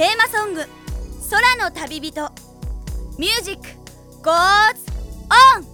テーマソング「空の旅人」ミュージックゴーズオン。